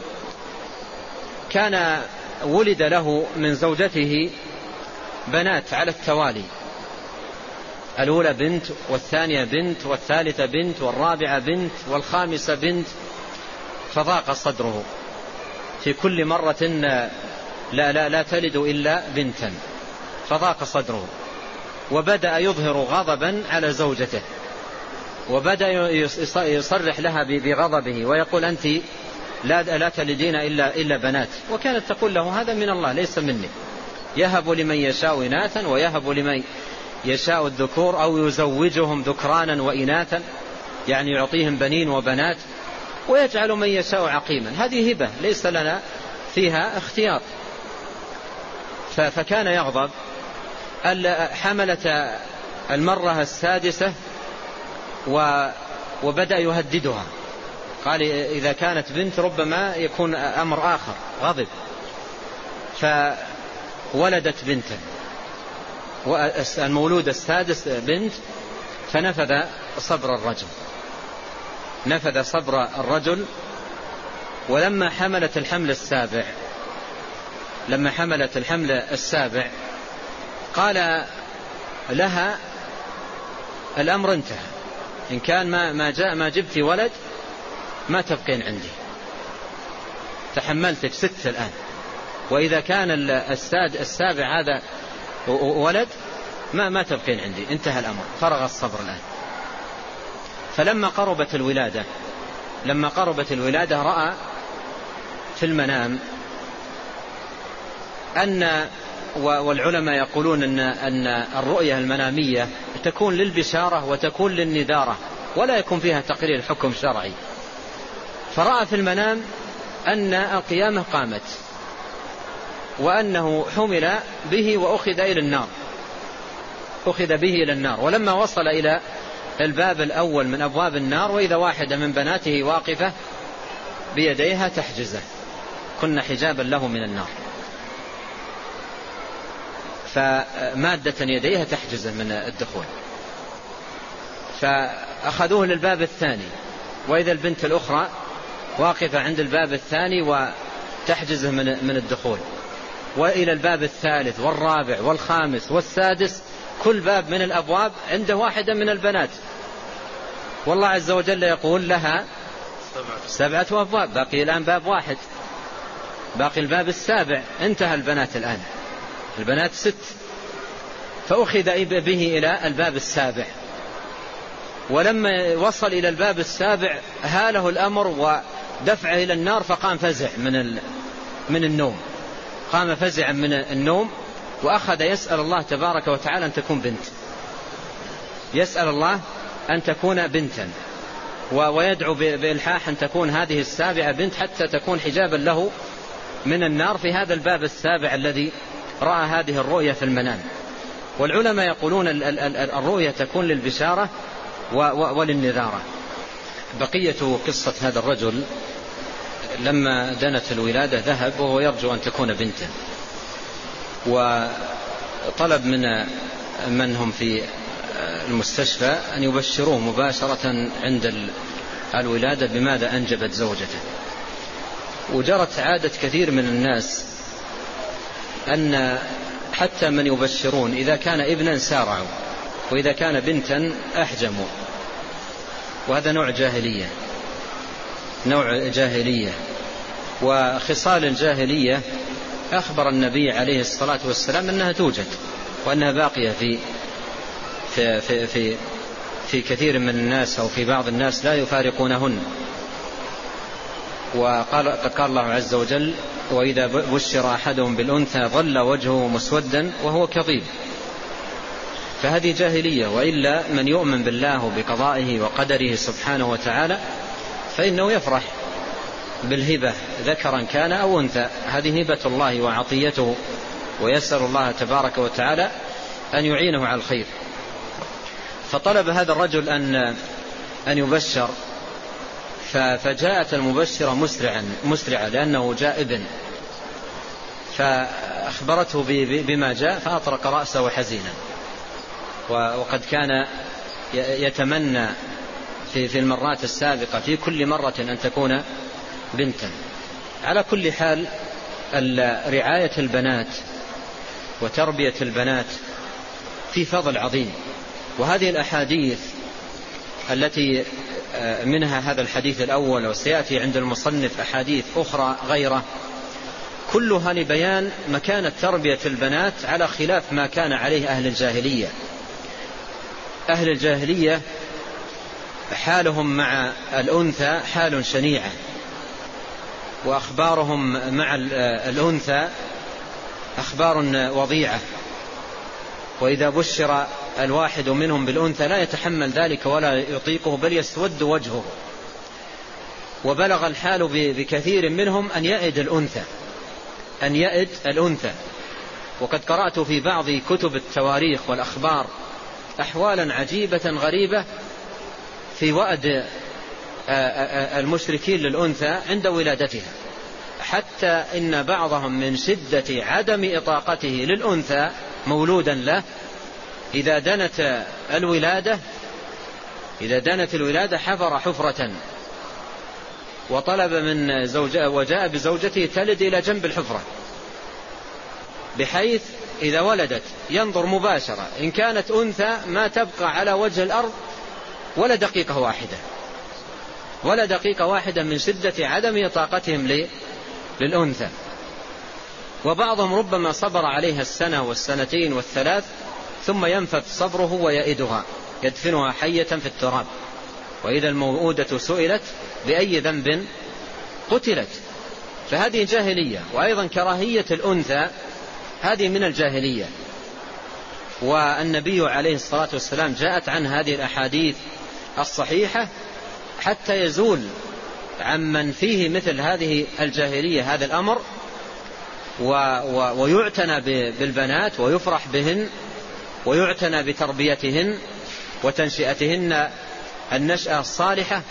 كان ولد له من زوجته بنات على التوالي، الأولى بنت والثانية بنت والثالثة بنت والرابعة بنت والخامسة بنت، فضاق صدره في كل مرة لا, لا, لا تلد إلا بنتا، فضاق صدره وبدأ يظهر غضبا على زوجته، وبدأ يصرح لها بغضبه ويقول أنت لا, لا تلدين إلا, إلا بنات. وكانت تقول له هذا من الله ليس مني، يهب لمن يشاء إناثا ويهب لمن يشاء الذكور أو يزوجهم ذكرانا وإناثا، يعني يعطيهم بنين وبنات، ويجعل من يشاء عقيما. هذه هبة ليس لنا فيها اختيار. فكان يغضب. حملت المرة السادسة وبدأ يهددها، قال إذا كانت بنت ربما يكون أمر آخر. غضب فولدت بنتا، والمولود السادس بنت، فنفذ صبر الرجل نفذ صبر الرجل ولما حملت الحمل السابع لما حملت الحمل السابع قال لها الأمر انتهى، إن كان ما ما جاء ما جبت ولد ما تبقين عندي، تحملتك ست الآن، وإذا كان الساد السابع هذا ولد ما ما تبقين عندي، انتهى الأمر، فرغ الصبر الآن. فلما قربت الولادة لما قربت الولادة رأى في المنام أن، والعلماء يقولون أن أن الرؤية المنامية تكون للبشارة وتكون للنذارة ولا يكون فيها تقرير حكم شرعي. فرأى في المنام أن القيامة قامت وأنه حمل به وأخذ إلى النار أخذ به إلى النار ولما وصل إلى الباب الأول من أبواب النار وإذا واحدة من بناته واقفة بيديها تحجزه، كنا حجابا له من النار، فمادة يديها تحجزه من الدخول. فأخذوه للباب الثاني وإذا البنت الأخرى واقفة عند الباب الثاني وتحجزه من من الدخول، وإلى الباب الثالث والرابع والخامس والسادس، كل باب من الأبواب عنده واحدة من البنات. والله عز وجل يقول لها سبعة أبواب، باقي الآن باب واحد، باقي الباب السابع. انتهى البنات الآن، البنات ست، فأخذ به إلى الباب السابع. ولما وصل إلى الباب السابع هاله الأمر ودفعه إلى النار، فقام فزع من من النوم، قام فزعا من النوم، وأخذ يسأل الله تبارك وتعالى أن تكون بنت، يسأل الله أن تكون بنتا، ويدعو بإلحاح أن تكون هذه السابعة بنت، حتى تكون حجابا له من النار في هذا الباب السابع الذي رأى هذه الرؤية في المنام. والعلماء يقولون الرؤية تكون للبشارة وللنذارة. بقية قصة هذا الرجل لما دنت الولادة ذهب وهو يرجو أن تكون بنته، وطلب من من هم في المستشفى أن يبشروه مباشرة عند الولادة بماذا أنجبت زوجته. وجرت عادة كثير من الناس أن حتى من يبشرون إذا كان ابنا سارعوا، وإذا كان بنتا أحجموا، وهذا نوع جاهلية، نوع جاهلية وخصال الجاهلية. أخبر النبي عليه الصلاة والسلام أنها توجد، وأنها باقية في في في في, في كثير من الناس، أو في بعض الناس لا يفارقونهن. وقال قد قال الله عز وجل: وإذا بشر أحدهم بالأنثى ظل وجهه مسودا وهو كظيم. فهذه جاهلية، وإلا من يؤمن بالله وبقضائه وقدره سبحانه وتعالى فإنه يفرح بالهبة ذكرا كان أو أنثى، هذه هبة الله وعطيته، ويسأل الله تبارك وتعالى أن يعينه على الخير. فطلب هذا الرجل أن أن يبشر، فجاءت المبشرة مسرعا مسرعا لأنه جاء ابن، فأخبرته بما جاء، فأطرق رأسه حزينا، وقد كان يتمنى في في المرات السابقة في كل مرة أن تكون بنتا. على كل حال، رعاية البنات وتربية البنات في فضل عظيم. وهذه الأحاديث التي منها هذا الحديث الأول، وسيأتي عند المصنف أحاديث أخرى غيره، كلها لبيان مكانة تربية البنات على خلاف ما كان عليه أهل الجاهلية. أهل الجاهلية حالهم مع الأنثى حال شنيعة، وأخبارهم مع الأنثى أخبار وضيعة، وإذا بشر الواحد منهم بالأنثى لا يتحمل ذلك ولا يطيقه، بل يسود وجهه. وبلغ الحال بكثير منهم أن يئد الأنثى أن يئد الأنثى وقد قرأت في بعض كتب التواريخ والأخبار أحوالا عجيبة غريبة في وأد المشركين للأنثى عند ولادتها، حتى إن بعضهم من شدة عدم إطاقته للأنثى مولودا له إذا دنت الولادة إذا دنت الولادة حفر حفرة وطلب من زوجة وجاء بزوجته تلد إلى جنب الحفرة، بحيث إذا ولدت ينظر مباشرة إن كانت أنثى ما تبقى على وجه الأرض ولا دقيقة واحدة ولا دقيقة واحدة من شدة عدم طاقتهم للأنثى. وبعضهم ربما صبر عليها السنة والسنتين والثلاث ثم ينفذ صبره ويئدها، يدفنها حية في التراب. وإذا الموءودة سئلت بأي ذنب قتلت. فهذه جاهلية. وأيضا كراهية الأنثى هذه من الجاهلية، والنبي عليه الصلاة والسلام جاءت عن هذه الأحاديث الصحيحة حتى يزول عمن فيه مثل هذه الجاهلية هذا الأمر، ويعتنى بالبنات ويفرح بهن ويعتنى بتربيتهن وتنشئتهن النشأة الصالحة،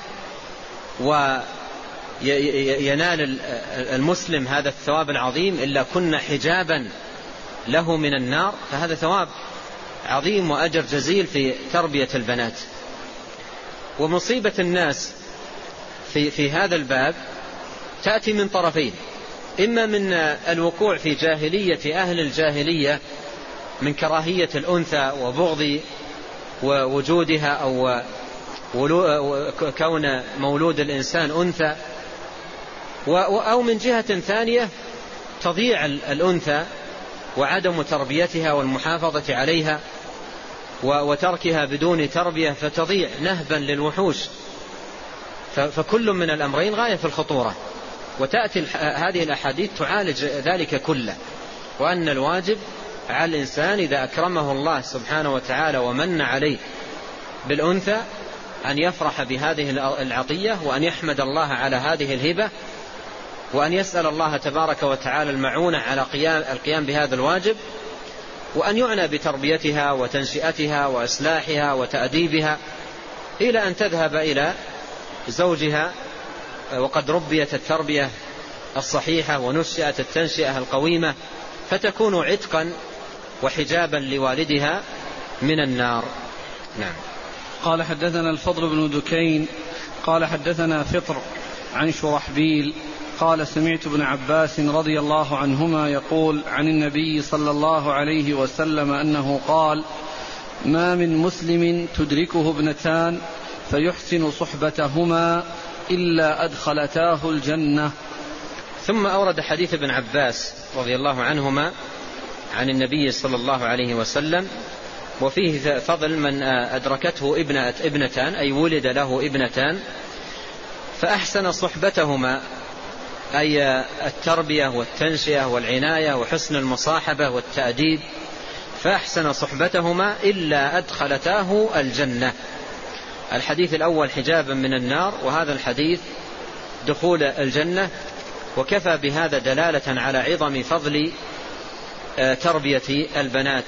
وينال المسلم هذا الثواب العظيم إلا كنا حجابا له من النار. فهذا ثواب عظيم وأجر جزيل في تربية البنات. ومصيبة الناس في, في هذا الباب تأتي من طرفين: إما من الوقوع في جاهلية أهل الجاهلية من كراهية الأنثى وبغض ووجودها أو كون مولود الإنسان أنثى، أو من جهة ثانية تضيع الأنثى وعدم تربيتها والمحافظة عليها وتركها بدون تربية فتضيع نهبا للوحوش. فكل من الأمرين غاية في الخطورة، وتأتي هذه الأحاديث تعالج ذلك كله، وأن الواجب على الإنسان إذا أكرمه الله سبحانه وتعالى ومن عليه بالأنثى أن يفرح بهذه العطية، وأن يحمد الله على هذه الهبة، وأن يسأل الله تبارك وتعالى المعونة على القيام بهذا الواجب، وأن يعنى بتربيتها وتنشئتها وإصلاحها وتأديبها إلى أن تذهب إلى زوجها وقد ربيت التربية الصحيحة ونشأت التنشئة القويمة، فتكون عتقا وحجابا لوالدها من النار. نعم. قال حدثنا الفضل بن دكين قال حدثنا فطر عن شرحبيل قال سمعت ابن عباس رضي الله عنهما يقول عن النبي صلى الله عليه وسلم أنه قال: ما من مسلم تدركه ابنتان فيحسن صحبتهما إلا أدخلتاه الجنة. ثم أورد حديث ابن عباس رضي الله عنهما عن النبي صلى الله عليه وسلم، وفيه فضل من أدركته ابنة ابنتان، أي ولد له ابنتان فأحسن صحبتهما، أي التربية والتنشئة والعناية وحسن المصاحبة والتأديب، فأحسن صحبتهما إلا أدخلتاه الجنة. الحديث الأول حجابا من النار، وهذا الحديث دخول الجنة، وكفى بهذا دلالة على عظم فضل تربية البنات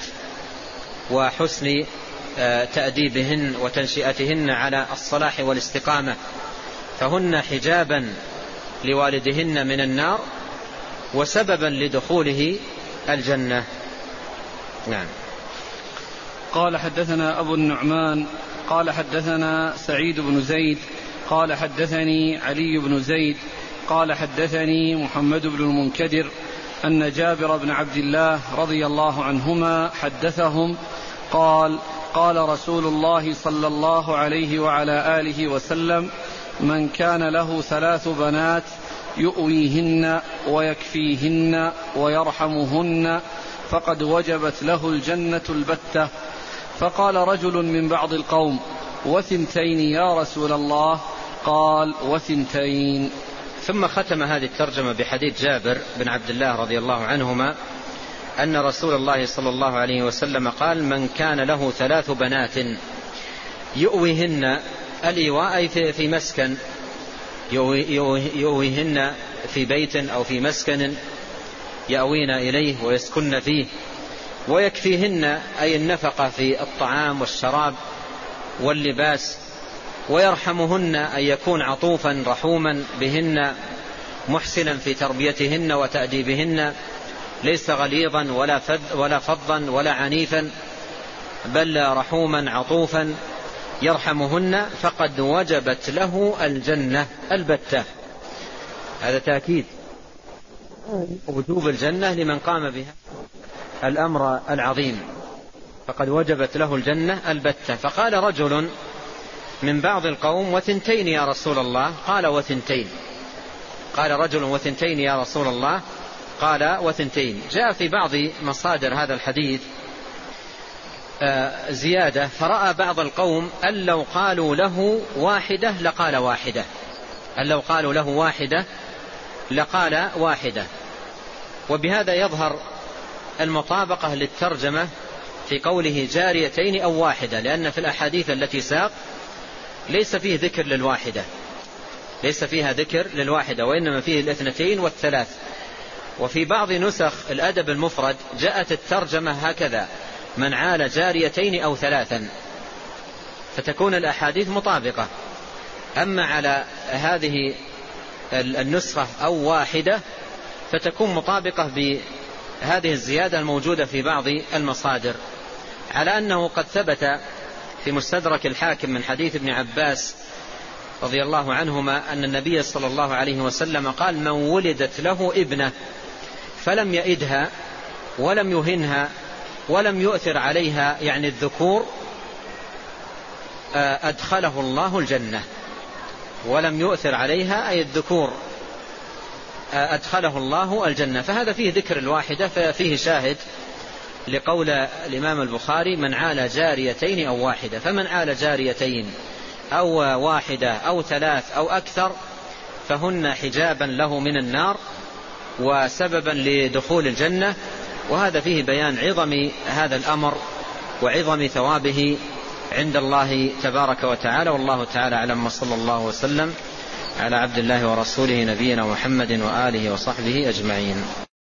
وحسن تأديبهن وتنشئتهن على الصلاح والاستقامة، فهن حجابا لوالدهن من النار وسببا لدخوله الجنة. نعم. قال حدثنا أبو النعمان قال حدثنا سعيد بن زيد قال حدثني علي بن زيد قال حدثني محمد بن المنكدر أن جابر بن عبد الله رضي الله عنهما حدثهم قال: قال رسول الله صلى الله عليه وعلى آله وسلم: من كان له ثلاث بنات يؤويهن ويكفيهن ويرحمهن فقد وجبت له الجنة البتة. فقال رجل من بعض القوم: وثنتين يا رسول الله؟ قال: وثنتين. ثم ختم هذه الترجمة بحديث جابر بن عبد الله رضي الله عنهما أن رسول الله صلى الله عليه وسلم قال: من كان له ثلاث بنات يؤويهن، الإيواء في مسكن، يؤويهن في بيت أو في مسكن يأوين إليه ويسكن فيه، ويكفيهن أي النفقة في الطعام والشراب واللباس، ويرحمهن أن يكون عطوفا رحوما بهن محسنا في تربيتهن وتأديبهن، ليس غليظا ولا فد ولا فظا ولا عنيفا، بل رحوما عطوفا يرحمهن، فقد وجبت له الجنة البتة. هذا تأكيد وجوب الجنة لمن قام بها الأمر العظيم، فقد وجبت له الجنة البتة. فقال رجل من بعض القوم: وثنتين يا رسول الله؟ قال: وثنتين. قال رجل: وثنتين يا رسول الله؟ قال: وثنتين. جاء في بعض مصادر هذا الحديث زيادة: فرأى بعض القوم أن لو قالوا له واحدة لقال واحدة، أن لو قالوا له واحدة لقال واحدة. وبهذا يظهر المطابقة للترجمة في قوله جاريتين أو واحدة، لأن في الأحاديث التي ساق ليس فيه ذكر للواحدة، ليس فيها ذكر للواحدة، وإنما فيه الاثنتين والثلاث. وفي بعض نسخ الأدب المفرد جاءت الترجمة هكذا: من عال جاريتين أو ثلاثا، فتكون الأحاديث مطابقة. أما على هذه النسخة أو واحدة فتكون مطابقة بهذه الزيادة الموجودة في بعض المصادر، على أنه قد ثبت في مستدرك الحاكم من حديث ابن عباس رضي الله عنهما أن النبي صلى الله عليه وسلم قال: من ولدت له ابنة فلم يئدها ولم يهنها ولم يؤثر عليها، يعني الذكور، أدخله الله الجنة، ولم يؤثر عليها أي الذكور، أدخله الله الجنة. فهذا فيه ذكر الواحدة، ففيه شاهد لقول الإمام البخاري: من عال جاريتين أو واحدة. فمن عال جاريتين أو واحدة أو ثلاث أو أكثر فهن حجابا له من النار وسببا لدخول الجنة. وهذا فيه بيان عظم هذا الأمر وعظم ثوابه عند الله تبارك وتعالى. والله تعالى أعلم، وصلى الله وسلم على عبد الله ورسوله نبينا محمد وآله وصحبه أجمعين.